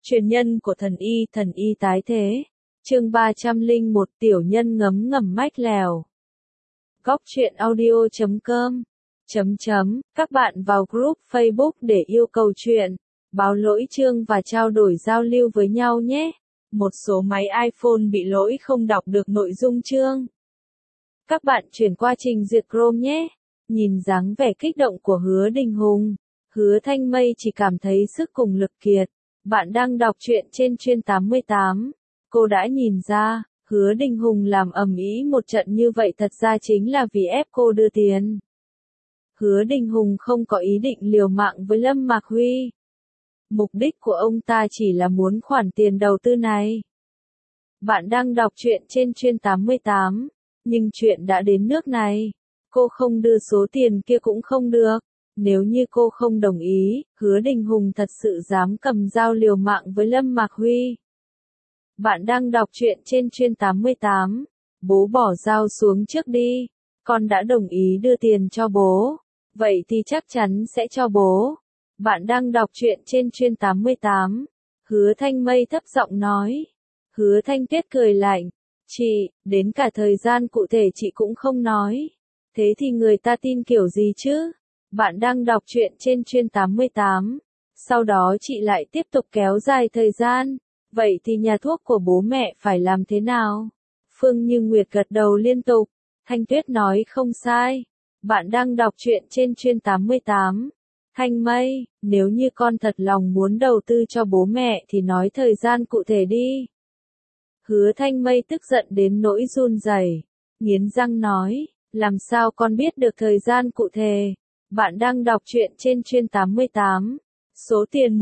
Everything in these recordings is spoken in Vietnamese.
Truyền nhân của thần y tái thế. Chương 301 tiểu nhân ngấm ngầm mách lèo. Góc truyện audio.com Các bạn vào group Facebook để yêu cầu chuyện, báo lỗi chương và trao đổi giao lưu với nhau nhé. Một số máy iPhone bị lỗi không đọc được nội dung chương. Các bạn chuyển qua trình duyệt Chrome nhé. Nhìn dáng vẻ kích động của Hứa Đình Hùng, Hứa Thanh Mây chỉ cảm thấy sức cùng lực kiệt. Bạn đang đọc truyện trên Chuyên 88. Cô đã nhìn ra, Hứa Đình Hùng làm ầm ĩ một trận như vậy thật ra chính là vì ép cô đưa tiền. Hứa Đình Hùng không có ý định liều mạng với Lâm Mạc Huy. Mục đích của ông ta chỉ là muốn khoản tiền đầu tư này. Bạn đang đọc truyện trên Chuyên 88, nhưng chuyện đã đến nước này. Cô không đưa số tiền kia cũng không được. Nếu như cô không đồng ý, Hứa Đình Hùng thật sự dám cầm dao liều mạng với Lâm Mạc Huy. Bạn đang đọc truyện trên Chuyên 88. Bố bỏ dao xuống trước đi. Con đã đồng ý đưa tiền cho bố. Vậy thì chắc chắn sẽ cho bố. Bạn đang đọc truyện trên Chuyên 88. Hứa Thanh Mây thấp giọng nói. Hứa Thanh Tuyết cười lạnh. Chị, đến cả thời gian cụ thể chị cũng không nói. Thế thì người ta tin kiểu gì chứ? Bạn đang đọc truyện trên Chuyên 88. Sau đó chị lại tiếp tục kéo dài thời gian. Vậy thì nhà thuốc của bố mẹ phải làm thế nào? Phương Như Nguyệt gật đầu liên tục. Thanh Tuyết nói không sai. Bạn đang đọc truyện trên Chuyên 88. Thanh Mây, nếu như con thật lòng muốn đầu tư cho bố mẹ thì nói thời gian cụ thể đi. Hứa Thanh Mây tức giận đến nỗi run rẩy, nghiến răng nói, làm sao con biết được thời gian cụ thể? Bạn đang đọc truyện trên Chuyên 88. Số tiền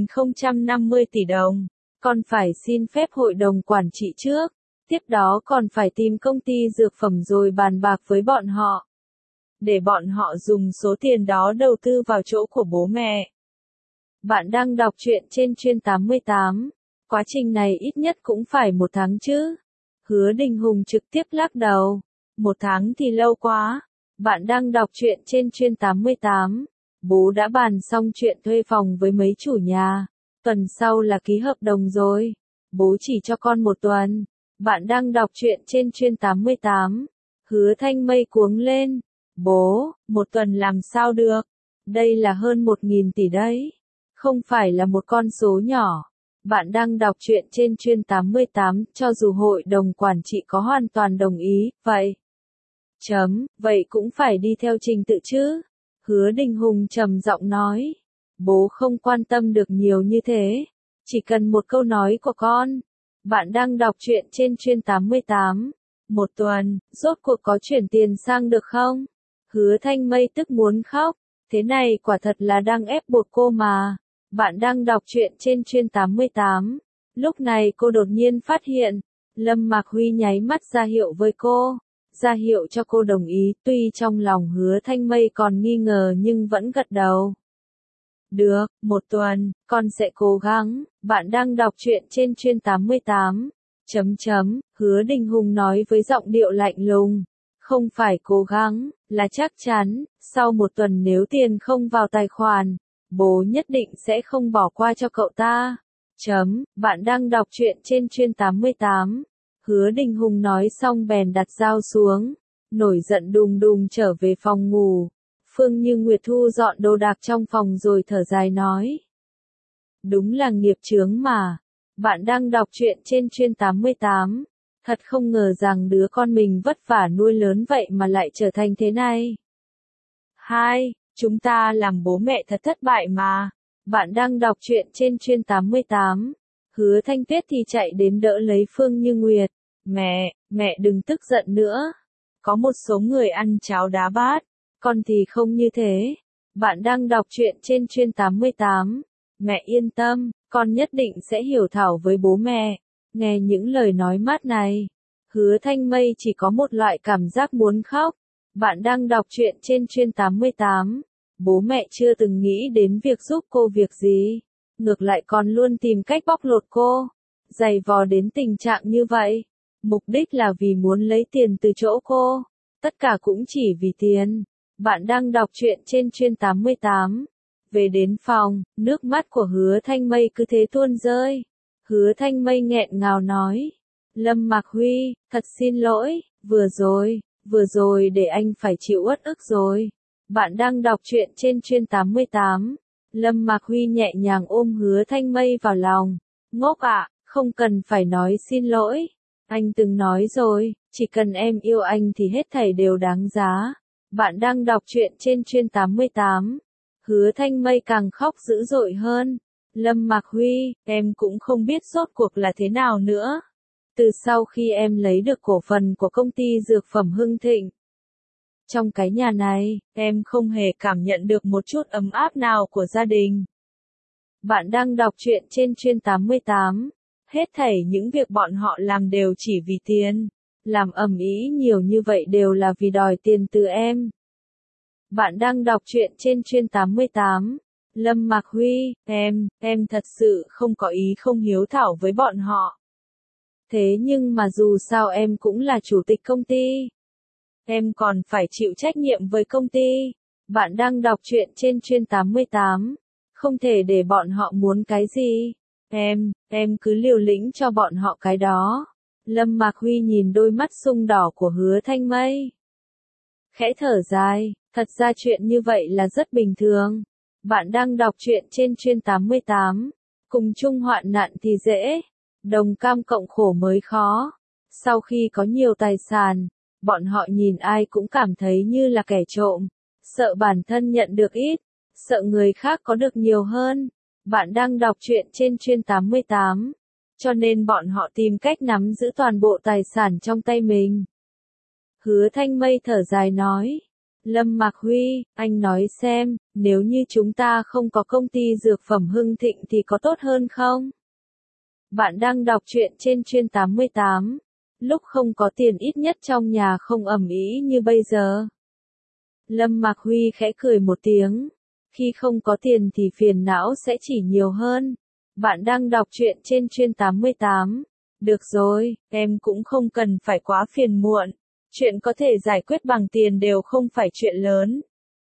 1.050 tỷ đồng. Con phải xin phép hội đồng quản trị trước. Tiếp đó còn phải tìm công ty dược phẩm rồi bàn bạc với bọn họ. Để bọn họ dùng số tiền đó đầu tư vào chỗ của bố mẹ. Bạn đang đọc truyện trên Chuyên 88. Quá trình này ít nhất cũng phải 1 tháng chứ. Hứa Đình Hùng trực tiếp lắc đầu. 1 tháng thì lâu quá. Bạn đang đọc truyện trên Chuyên 88. Bố đã bàn xong chuyện thuê phòng với mấy chủ nhà. Tuần sau là ký hợp đồng rồi. Bố chỉ cho con 1 tuần. Bạn đang đọc truyện trên Chuyên 88. Hứa Thanh Mây cuống lên. Bố, 1 tuần làm sao được? Đây là hơn 1.000 tỷ đấy. Không phải là một con số nhỏ. Bạn đang đọc truyện trên Chuyên 88, cho dù hội đồng quản trị có hoàn toàn đồng ý, vậy. Vậy cũng phải đi theo trình tự chứ. Hứa Đình Hùng trầm giọng nói. Bố không quan tâm được nhiều như thế. Chỉ cần một câu nói của con. Bạn đang đọc truyện trên Chuyên 88. 1 tuần, rốt cuộc có chuyển tiền sang được không? Hứa Thanh Mây tức muốn khóc. Thế này quả thật là đang ép buộc cô mà. Bạn đang đọc truyện trên Chuyên 88. Lúc này cô đột nhiên phát hiện. Lâm Mạc Huy nháy mắt ra hiệu với cô. Ra hiệu cho cô đồng ý, tuy trong lòng Hứa Thanh Mây còn nghi ngờ nhưng vẫn gật đầu. Được, 1 tuần, con sẽ cố gắng. Bạn đang đọc truyện trên Chuyên 88. Hứa Đình Hùng nói với giọng điệu lạnh lùng. Không phải cố gắng, là chắc chắn, sau 1 tuần nếu tiền không vào tài khoản, bố nhất định sẽ không bỏ qua cho cậu ta. Bạn đang đọc truyện trên Chuyên 88. Hứa Đình Hùng nói xong bèn đặt dao xuống, nổi giận đùng đùng trở về phòng ngủ. Phương Như Nguyệt thu dọn đồ đạc trong phòng rồi thở dài nói. Đúng là nghiệp chướng mà. Bạn đang đọc truyện trên Chuyên 88. Thật không ngờ rằng đứa con mình vất vả nuôi lớn vậy mà lại trở thành thế này. Chúng ta làm bố mẹ thật thất bại mà. Bạn đang đọc truyện trên Chuyên 88. Hứa Thanh Tuyết thì chạy đến đỡ lấy Phương Như Nguyệt. Mẹ đừng tức giận nữa. Có một số người ăn cháo đá bát. Con thì không như thế. Bạn đang đọc truyện trên Chuyên 88. Mẹ yên tâm, con nhất định sẽ hiểu thảo với bố mẹ. Nghe những lời nói mát này, Hứa Thanh Mây chỉ có một loại cảm giác muốn khóc. Bạn đang đọc truyện trên Chuyên 88. Bố mẹ chưa từng nghĩ đến việc giúp cô việc gì. Ngược lại còn luôn tìm cách bóc lột cô. Giày vò đến tình trạng như vậy. Mục đích là vì muốn lấy tiền từ chỗ cô. Tất cả cũng chỉ vì tiền. Bạn đang đọc truyện trên Chuyên 88. Về đến phòng, nước mắt của Hứa Thanh Mây cứ thế tuôn rơi. Hứa Thanh Mây nghẹn ngào nói. Lâm Mạc Huy, thật xin lỗi, vừa rồi để anh phải chịu uất ức rồi. Bạn đang đọc truyện trên Chuyên 88. Lâm Mạc Huy nhẹ nhàng ôm Hứa Thanh Mây vào lòng. Ngốc ạ, không cần phải nói xin lỗi. Anh từng nói rồi, chỉ cần em yêu anh thì hết thảy đều đáng giá. Bạn đang đọc truyện trên Chuyên 88. Hứa Thanh Mây càng khóc dữ dội hơn. Lâm Mạc Huy, em cũng không biết rốt cuộc là thế nào nữa. Từ sau khi em lấy được cổ phần của công ty dược phẩm Hưng Thịnh, trong cái nhà này, em không hề cảm nhận được một chút ấm áp nào của gia đình. Bạn đang đọc truyện trên Chuyên 88. Hết thảy những việc bọn họ làm đều chỉ vì tiền. Làm ầm ĩ nhiều như vậy đều là vì đòi tiền từ em. Bạn đang đọc truyện trên Chuyên 88. Lâm Mạc Huy, em thật sự không có ý không hiếu thảo với bọn họ. Thế nhưng mà dù sao em cũng là chủ tịch công ty. Em còn phải chịu trách nhiệm với công ty. Bạn đang đọc truyện trên Chuyên 88. Không thể để bọn họ muốn cái gì. Em cứ liều lĩnh cho bọn họ cái đó. Lâm Mạc Huy nhìn đôi mắt sung đỏ của Hứa Thanh Mây. Khẽ thở dài, thật ra chuyện như vậy là rất bình thường. Bạn đang đọc truyện trên Chuyên 88. Cùng chung hoạn nạn thì dễ. Đồng cam cộng khổ mới khó. Sau khi có nhiều tài sản, bọn họ nhìn ai cũng cảm thấy như là kẻ trộm. Sợ bản thân nhận được ít, sợ người khác có được nhiều hơn. Bạn đang đọc truyện trên Chuyên 88. Cho nên bọn họ tìm cách nắm giữ toàn bộ tài sản trong tay mình. Hứa Thanh Mây thở dài nói. Lâm Mạc Huy, anh nói xem, nếu như chúng ta không có công ty dược phẩm Hưng Thịnh thì có tốt hơn không? Bạn đang đọc truyện trên Chuyên 88. Lúc không có tiền ít nhất trong nhà không ầm ĩ như bây giờ. Lâm Mạc Huy khẽ cười một tiếng. Khi không có tiền thì phiền não sẽ chỉ nhiều hơn. Bạn đang đọc truyện trên Chuyên 88. Được rồi, em cũng không cần phải quá phiền muộn. Chuyện có thể giải quyết bằng tiền đều không phải chuyện lớn.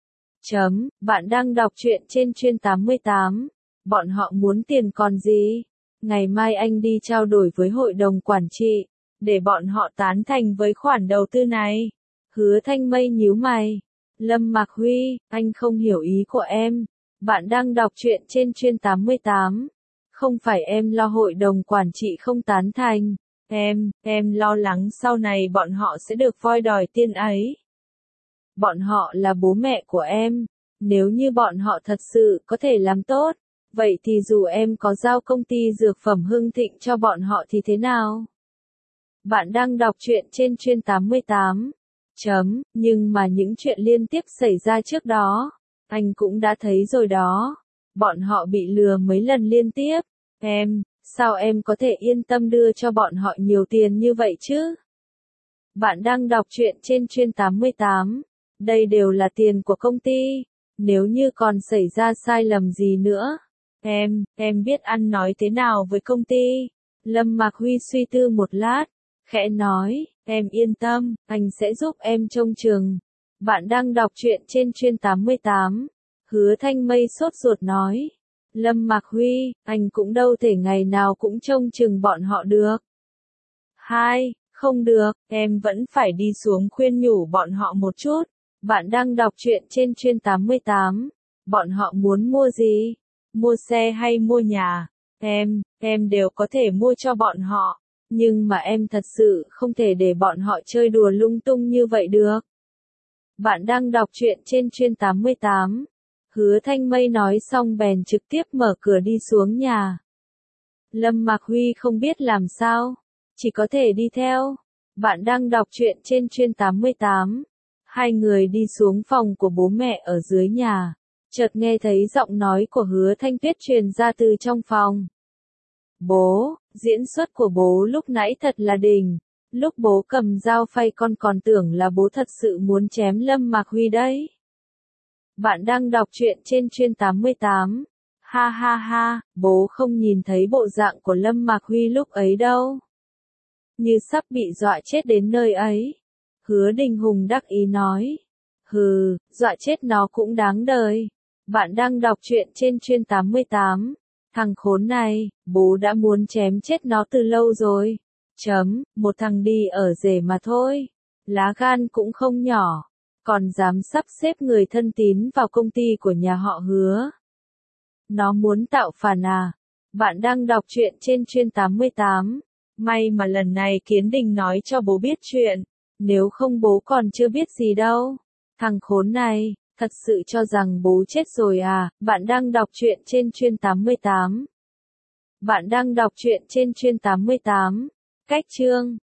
Bạn đang đọc truyện trên Chuyên 88. Bọn họ muốn tiền còn gì? Ngày mai anh đi trao đổi với hội đồng quản trị, để bọn họ tán thành với khoản đầu tư này. Hứa Thanh Mây nhíu mày. Lâm Mạc Huy, anh không hiểu ý của em. Bạn đang đọc truyện trên Chuyên 88. Không phải em lo hội đồng quản trị không tán thành. Em lo lắng sau này bọn họ sẽ được voi đòi tiền ấy. Bọn họ là bố mẹ của em. Nếu như bọn họ thật sự có thể làm tốt, vậy thì dù em có giao công ty dược phẩm Hưng Thịnh cho bọn họ thì thế nào? Bạn đang đọc truyện trên Chuyên 88. Nhưng mà những chuyện liên tiếp xảy ra trước đó, anh cũng đã thấy rồi đó. Bọn họ bị lừa mấy lần liên tiếp. Sao em có thể yên tâm đưa cho bọn họ nhiều tiền như vậy chứ? Bạn đang đọc truyện trên Chuyên 88. Đây đều là tiền của công ty. Nếu như còn xảy ra sai lầm gì nữa, em biết ăn nói thế nào với công ty. Lâm Mạc Huy suy tư một lát, khẽ nói, em yên tâm, anh sẽ giúp em trông chừng. Bạn đang đọc truyện trên Chuyên 88. Hứa Thanh Mây sốt ruột nói. Lâm Mạc Huy, anh cũng đâu thể ngày nào cũng trông chừng bọn họ được. Không được, em vẫn phải đi xuống khuyên nhủ bọn họ một chút. Bạn đang đọc truyện trên Chuyên 88. Bọn họ muốn mua gì? Mua xe hay mua nhà? Em đều có thể mua cho bọn họ. Nhưng mà em thật sự không thể để bọn họ chơi đùa lung tung như vậy được. Bạn đang đọc truyện trên Chuyên 88. Hứa Thanh Mây nói xong bèn trực tiếp mở cửa đi xuống nhà. Lâm Mạc Huy không biết làm sao, chỉ có thể đi theo. Bạn đang đọc truyện trên Chuyên 88. Hai người đi xuống phòng của bố mẹ ở dưới nhà, chợt nghe thấy giọng nói của Hứa Thanh Tuyết truyền ra từ trong phòng. Bố, diễn xuất của bố lúc nãy thật là đỉnh. Lúc bố cầm dao phay con còn tưởng là bố thật sự muốn chém Lâm Mạc Huy đấy. Bạn đang đọc truyện trên Chuyên 88. Ha ha ha, bố không nhìn thấy bộ dạng của Lâm Mạc Huy lúc ấy đâu. Như sắp bị dọa chết đến nơi ấy. Hứa Đình Hùng đắc ý nói. Hừ, dọa chết nó cũng đáng đời. Bạn đang đọc truyện trên chuyên 88. Thằng khốn này, bố đã muốn chém chết nó từ lâu rồi. Một thằng đi ở rể mà thôi. Lá gan cũng không nhỏ. Còn dám sắp xếp người thân tín vào công ty của nhà họ Hứa. Nó muốn tạo phản à? Bạn đang đọc truyện trên chuyên 88. May mà lần này Kiến Đình nói cho bố biết chuyện. Nếu không bố còn chưa biết gì đâu. Thằng khốn này, thật sự cho rằng bố chết rồi à? Bạn đang đọc truyện trên chuyên 88. Bạn đang đọc truyện trên chuyên 88. Cách chương